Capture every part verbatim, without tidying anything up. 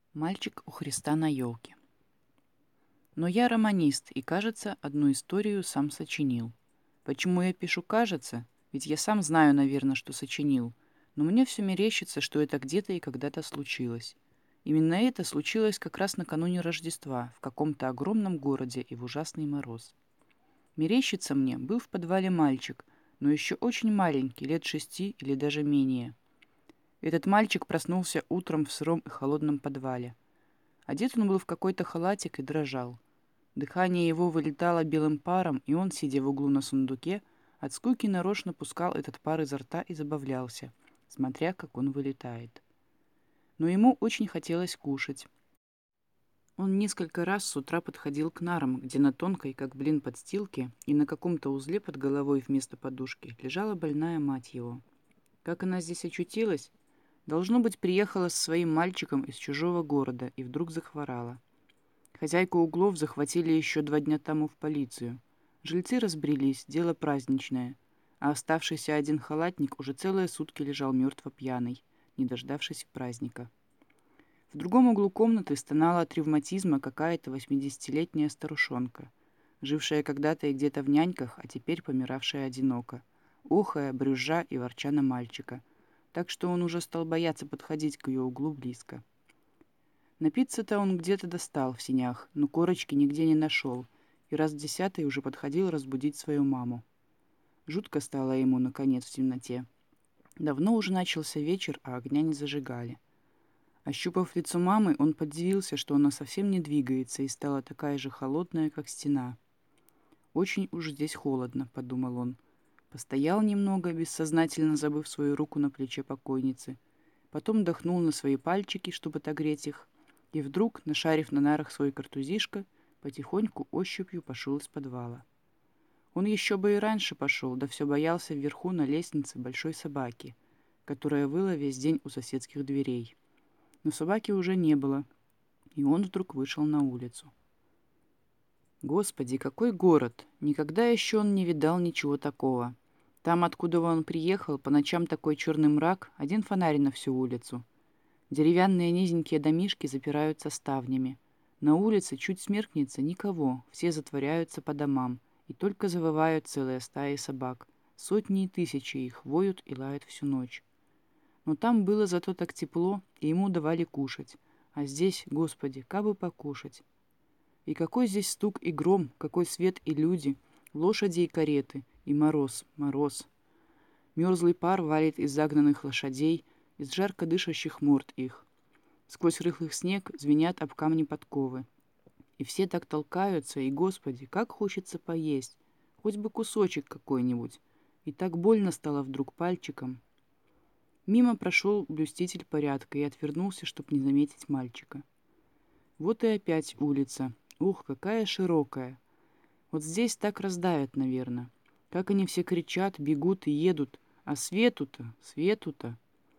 Мальчик у Христа на елке. Но я романист и, кажется, одну историю сам сочинил. Почему я пишу «кажется»? Ведь я сам знаю, наверное, что сочинил. Но мне все мерещится, что это где-то и когда-то случилось. Именно это случилось как раз накануне Рождества в каком-то огромном городе и в ужасный мороз. Мерещится мне, был в подвале мальчик, но еще очень маленький, лет шести или даже менее. Этот мальчик проснулся утром в сыром и холодном подвале. Одет он был в какой-то халатик и дрожал. Дыхание его вылетало белым паром, и он, сидя в углу на сундуке, от скуки нарочно пускал этот пар изо рта и забавлялся, смотря, как он вылетает. Но ему очень хотелось кушать. Он несколько раз с утра подходил к нарам, где на тонкой, как блин, подстилке и на каком-то узле под головой вместо подушки лежала больная мать его. Как она здесь очутилась? Должно быть, приехала со своим мальчиком из чужого города и вдруг захворала. Хозяйку углов захватили еще два дня тому в полицию. Жильцы разбрелись, дело праздничное, а оставшийся один халатник уже целые сутки лежал мертво пьяный, не дождавшись праздника. В другом углу комнаты стонала от ревматизма какая-то восьмидесятилетняя старушонка, жившая когда-то и где-то в няньках, а теперь помиравшая одиноко, охая, брюзжа и ворча на мальчика, так что он уже стал бояться подходить к ее углу близко. Напиться-то он где-то достал в сенях, но корочки нигде не нашел, и раз в десятый уже подходил разбудить свою маму. Жутко стало ему, наконец, в темноте. Давно уже начался вечер, а огня не зажигали. Ощупав лицо мамы, он подивился, что она совсем не двигается и стала такая же холодная, как стена. «Очень уж здесь холодно», — подумал он. Постоял немного, бессознательно забыв свою руку на плече покойницы. Потом вдохнул на свои пальчики, чтобы отогреть их, и вдруг, нашарив на нарах свой картузишко, потихоньку ощупью пошел из подвала. Он еще бы и раньше пошел, да все боялся вверху на лестнице большой собаки, которая выла весь день у соседских дверей. Но собаки уже не было, и он вдруг вышел на улицу. Господи, какой город! Никогда еще он не видал ничего такого. Там, откуда он приехал, по ночам такой черный мрак, один фонарь на всю улицу. Деревянные низенькие домишки запираются ставнями. На улице чуть смеркнется никого, все затворяются по домам, и только завывают целые стаи собак. Сотни и тысячи их воют и лают всю ночь. Но там было зато так тепло, и ему давали кушать. А здесь, Господи, кабы покушать. И какой здесь стук и гром, какой свет и люди, лошади и кареты, и мороз, мороз. Мерзлый пар валит из загнанных лошадей, из жарко дышащих морд их. Сквозь рыхлый снег звенят об камни подковы. И все так толкаются, и, Господи, как хочется поесть, хоть бы кусочек какой-нибудь. И так больно стало вдруг пальчиком. Мимо прошел блюститель порядка и отвернулся, чтоб не заметить мальчика. Вот и опять улица. Ух, какая широкая. Вот здесь так раздавят, наверное. Как они все кричат, бегут и едут. А свету-то, свету-то.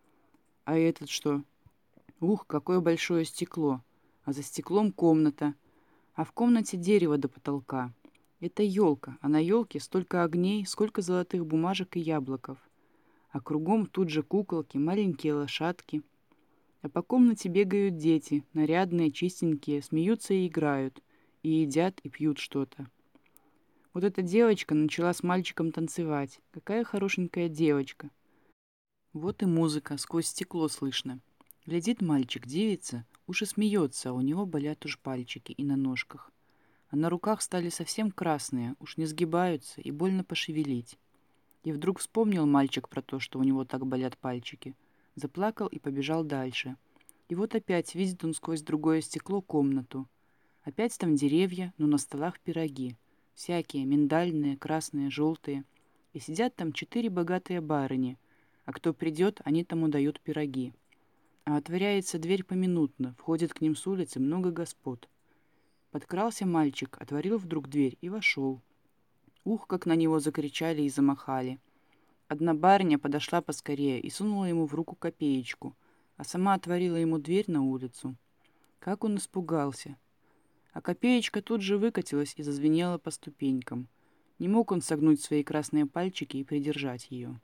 А этот что? Ух, какое большое стекло. А за стеклом комната. А в комнате дерево до потолка. Это елка, а на елке столько огней, сколько золотых бумажек и яблоков. А кругом тут же куколки, маленькие лошадки. А по комнате бегают дети, нарядные, чистенькие, смеются и играют, и едят, и пьют что-то. Вот эта девочка начала с мальчиком танцевать. Какая хорошенькая девочка. Вот и музыка, сквозь стекло слышно. Глядит мальчик, дивится, уж и смеется, а у него болят уж пальчики и на ножках. А на руках стали совсем красные, уж не сгибаются, и больно пошевелить. И вдруг вспомнил мальчик про то, что у него так болят пальчики. Заплакал и побежал дальше. И вот опять видит он сквозь другое стекло комнату. Опять там деревья, но на столах пироги. Всякие, миндальные, красные, желтые. И сидят там четыре богатые барыни. А кто придет, они тому дают пироги. А отворяется дверь поминутно, входит к ним с улицы много господ. Подкрался мальчик, отворил вдруг дверь и вошел. Ух, как на него закричали и замахали. Одна барыня подошла поскорее и сунула ему в руку копеечку, а сама отворила ему дверь на улицу. Как он испугался! А копеечка тут же выкатилась и зазвенела по ступенькам. Не мог он согнуть свои красные пальчики и придержать ее.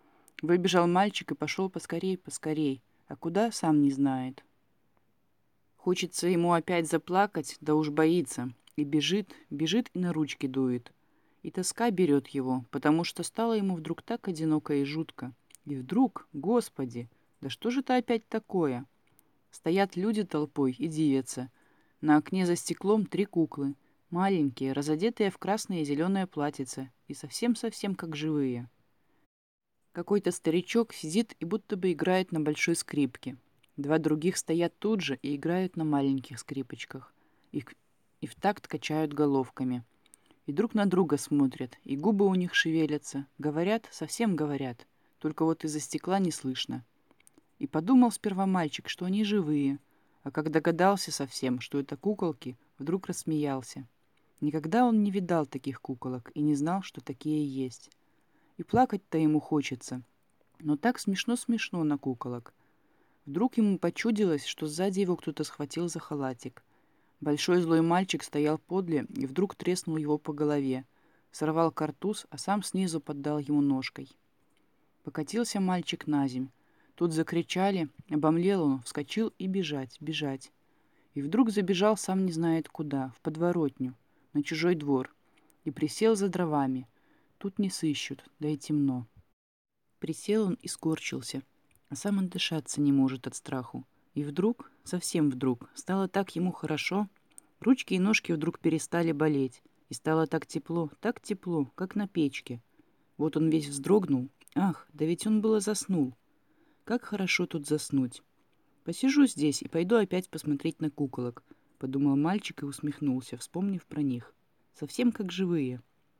Выбежал мальчик и пошел поскорей, поскорей, а куда, сам не знает. Хочется ему опять заплакать, да уж боится. И бежит, бежит и на ручки дует. И тоска берет его, потому что стало ему вдруг так одиноко и жутко. И вдруг, Господи, да что же это опять такое? Стоят люди толпой и дивятся. На окне за стеклом три куклы. Маленькие, разодетые в красное и зеленое платьице. И совсем-совсем как живые. Какой-то старичок сидит и будто бы играет на большой скрипке. Два других стоят тут же и играют на маленьких скрипочках. Их и в такт качают головками. И друг на друга смотрят, и губы у них шевелятся. Говорят, совсем говорят. Только вот из-за стекла не слышно. И подумал сперва мальчик, что они живые. А как догадался совсем, что это куколки, вдруг рассмеялся. Никогда он не видал таких куколок и не знал, что такие есть. И плакать-то ему хочется. Но так смешно-смешно на куколок. Вдруг ему почудилось, что сзади его кто-то схватил за халатик. Большой злой мальчик стоял подле и вдруг треснул его по голове. Сорвал картуз, а сам снизу поддал ему ножкой. Покатился мальчик на земь. Тут закричали, обомлел он, вскочил и бежать, бежать. И вдруг забежал сам не знает куда, в подворотню, на чужой двор. И присел за дровами. Тут не сыщут, да и темно. Присел он и скорчился, а сам отдышаться не может от страху. И вдруг, совсем вдруг, стало так ему хорошо, ручки и ножки вдруг перестали болеть, и стало так тепло, так тепло, как на печке. Вот он весь вздрогнул. Ах, да ведь он было заснул. Как хорошо тут заснуть. Посижу здесь и пойду опять посмотреть на куколок, подумал мальчик и усмехнулся, вспомнив про них. Совсем как живые.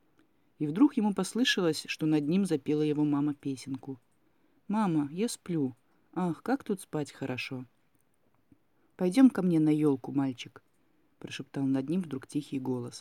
И вдруг ему послышалось, что над ним запела его мама песенку. «Мама, я сплю. Ах, как тут спать хорошо!» «Пойдем ко мне на елку, мальчик», — прошептал над ним вдруг тихий голос.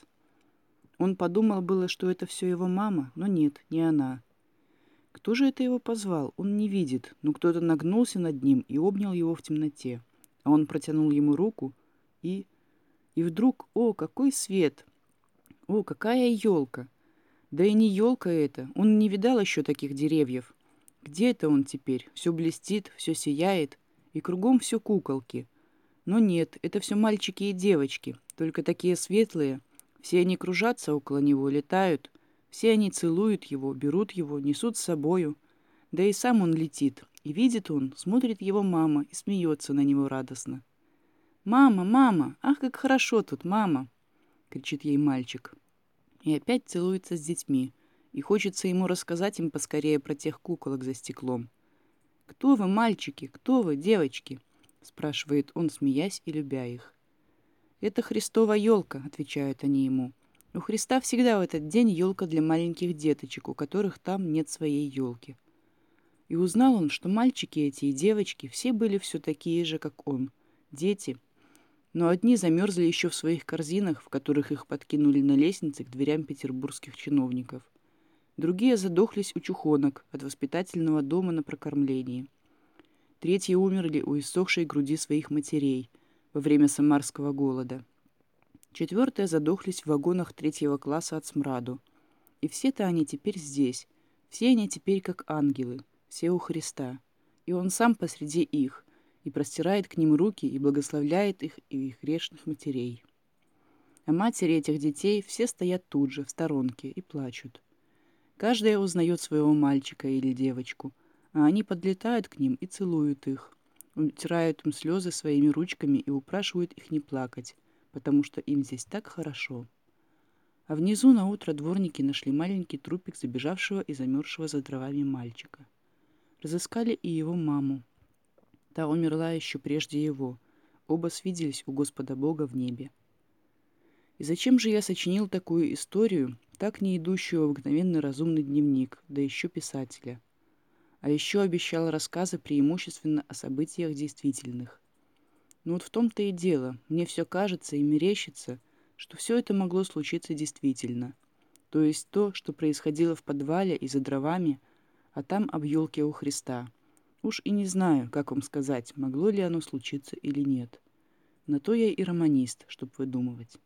Он подумал было, что это все его мама, но нет, не она. Кто же это его позвал? Он не видит, но кто-то нагнулся над ним и обнял его в темноте. А он протянул ему руку и... И вдруг, о, какой свет! О, какая елка! Да и не елка это, он не видал еще таких деревьев. Где это он теперь? Все блестит, все сияет, и кругом все куколки. Но нет, это все мальчики и девочки, только такие светлые. Все они кружатся около него, летают. Все они целуют его, берут его, несут с собою. Да и сам он летит. И видит он, смотрит его мама и смеется на него радостно. «Мама, мама! Ах, как хорошо тут, мама!» — кричит ей мальчик. И опять целуется с детьми. И хочется ему рассказать им поскорее про тех куколок за стеклом. «Кто вы, мальчики? Кто вы, девочки?» — спрашивает он, смеясь и любя их. «Это Христова елка», — отвечают они ему. У Христа всегда в этот день елка для маленьких деточек, у которых там нет своей елки. И узнал он, что мальчики эти и девочки все были все такие же, как он, дети, но одни замерзли еще в своих корзинах, в которых их подкинули на лестнице к дверям петербургских чиновников. Другие задохлись у чухонок от воспитательного дома на прокормлении. Третьи умерли у иссохшей груди своих матерей во время самарского голода. Четвертые задохлись в вагонах третьего класса от смраду. И все-то они теперь здесь, все они теперь как ангелы, все у Христа. И Он сам посреди их, и простирает к ним руки, и благословляет их и их грешных матерей. А матери этих детей все стоят тут же, в сторонке, и плачут. Каждая узнает своего мальчика или девочку, а они подлетают к ним и целуют их, утирают им слезы своими ручками и упрашивают их не плакать, потому что им здесь так хорошо. А внизу на утро дворники нашли маленький трупик забежавшего и замерзшего за дровами мальчика. Разыскали и его маму. Та умерла еще прежде его. Оба свиделись у Господа Бога в небе. И зачем же я сочинил такую историю, так не идущую в обыкновенный разумный дневник, да еще писателя? А еще обещал рассказы преимущественно о событиях действительных. Но вот в том-то и дело, мне все кажется и мерещится, что все это могло случиться действительно. То есть то, что происходило в подвале и за дровами, а там об елке у Христа. Уж и не знаю, как вам сказать, могло ли оно случиться или нет. На то я и романист, чтоб выдумывать.